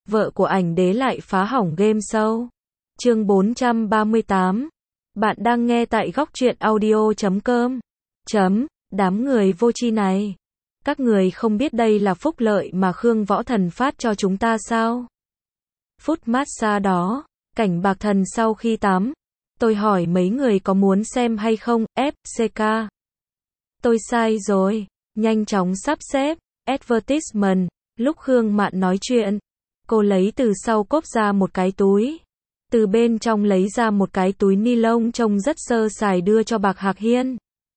vợ của ảnh đế lại phá hỏng game show. Chương 438. Bạn đang nghe tại góc truyện audio.com. Đám người vô tri này. Các người không biết đây là phúc lợi mà Khương Võ Thần phát cho chúng ta sao? Phút massage đó, cảnh Bạc Thần sau khi tắm. Tôi hỏi mấy người có muốn xem hay không, FCK. Tôi sai rồi, nhanh chóng sắp xếp, advertisement. Lúc Khương Mạn nói chuyện, cô lấy từ sau cốp ra một cái túi. Từ bên trong lấy ra một cái túi ni lông trông rất sơ sài đưa cho Bạc Hạc Hiên.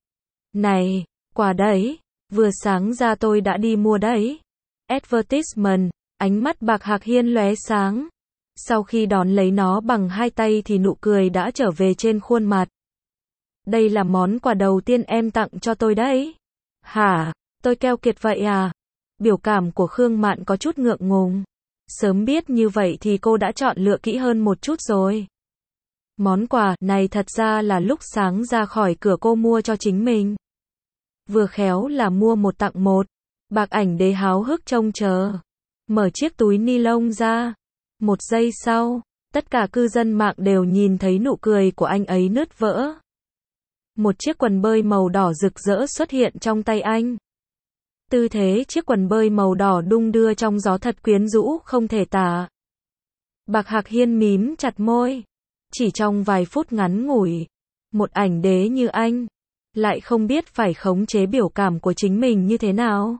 Này, quà đấy, vừa sáng ra tôi đã đi mua đấy. Advertisement, ánh mắt Bạc Hạc Hiên lóe sáng. Sau khi đón lấy nó bằng hai tay thì nụ cười đã trở về trên khuôn mặt. Đây là món quà đầu tiên em tặng cho tôi đấy. Hả, tôi keo kiệt vậy à? Biểu cảm của Khương Mạn có chút ngượng ngùng. Sớm biết như vậy thì cô đã chọn lựa kỹ hơn một chút rồi. Món quà này thật ra là lúc sáng ra khỏi cửa cô mua cho chính mình. Vừa khéo là mua một tặng một. Bạc Ảnh Đế háo hức trông chờ. Mở chiếc túi ni lông ra. Một giây sau, tất cả cư dân mạng đều nhìn thấy nụ cười của anh ấy nứt vỡ. Một chiếc quần bơi màu đỏ rực rỡ xuất hiện trong tay anh. Tư thế chiếc quần bơi màu đỏ đung đưa trong gió thật quyến rũ không thể tả. Bạc Hạc Hiên mím chặt môi. Chỉ trong vài phút ngắn ngủi, một ảnh đế như anh lại không biết phải khống chế biểu cảm của chính mình như thế nào.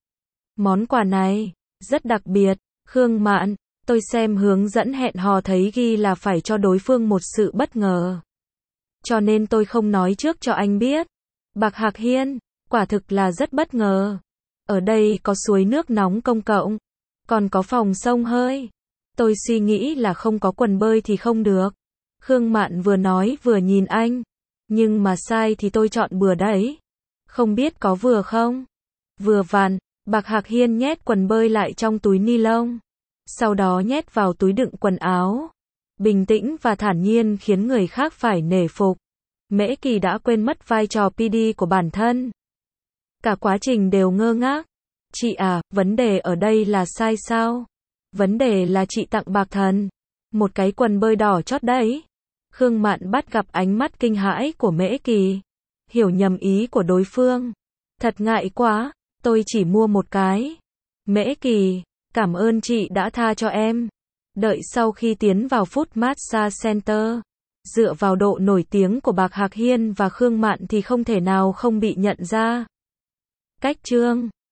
Món quà này rất đặc biệt. Khương Mạn, tôi xem hướng dẫn hẹn hò thấy ghi là phải cho đối phương một sự bất ngờ. Cho nên tôi không nói trước cho anh biết. Bạc Hạc Hiên, quả thực là rất bất ngờ. Ở đây có suối nước nóng công cộng, còn có phòng xông hơi. Tôi suy nghĩ là không có quần bơi thì không được. Khương Mạn vừa nói vừa nhìn anh. Nhưng mà sai thì tôi chọn bừa đấy. Không biết có vừa không? Vừa vặn, Bạc Hạc Hiên nhét quần bơi lại trong túi ni lông. Sau đó nhét vào túi đựng quần áo. Bình tĩnh và thản nhiên khiến người khác phải nể phục. Mễ Kỳ đã quên mất vai trò PD của bản thân. Cả quá trình đều ngơ ngác. Chị à, vấn đề ở đây là sai sao? Vấn đề là chị tặng Bạc Thần một cái quần bơi đỏ chót đấy. Khương Mạn bắt gặp ánh mắt kinh hãi của Mễ Kỳ. Hiểu nhầm ý của đối phương. Thật ngại quá, tôi chỉ mua một cái. Mễ Kỳ, cảm ơn chị đã tha cho em. Đợi sau khi tiến vào Food Massage Center, dựa vào độ nổi tiếng của Bạc Hạc Hiên và Khương Mạn thì không thể nào không bị nhận ra. Cách chương